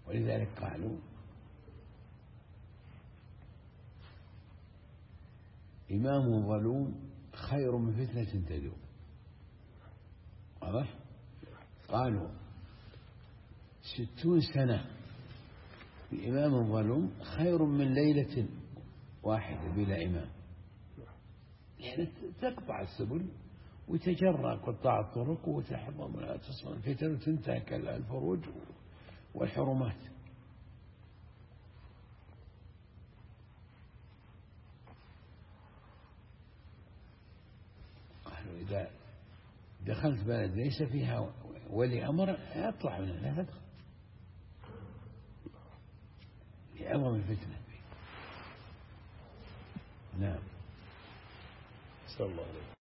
ولذلك قالوا إمام ظلوم خير من فتنة تدوم. واضح؟ قالوا 60 سنة بإمام ظلوم خير من ليلة واحدة بلا إمام، يعني تقطع السبل وتجرى قطاع الطرق وتحرم ولا تصل الفتن وتنتهك الفروج والحرمات. قالوا إذا دخلت بلد ليس فيها ولي أمر اطلع منها، لا تدخل لعظم الفتنة. نعم. صلى الله عليه وسلم.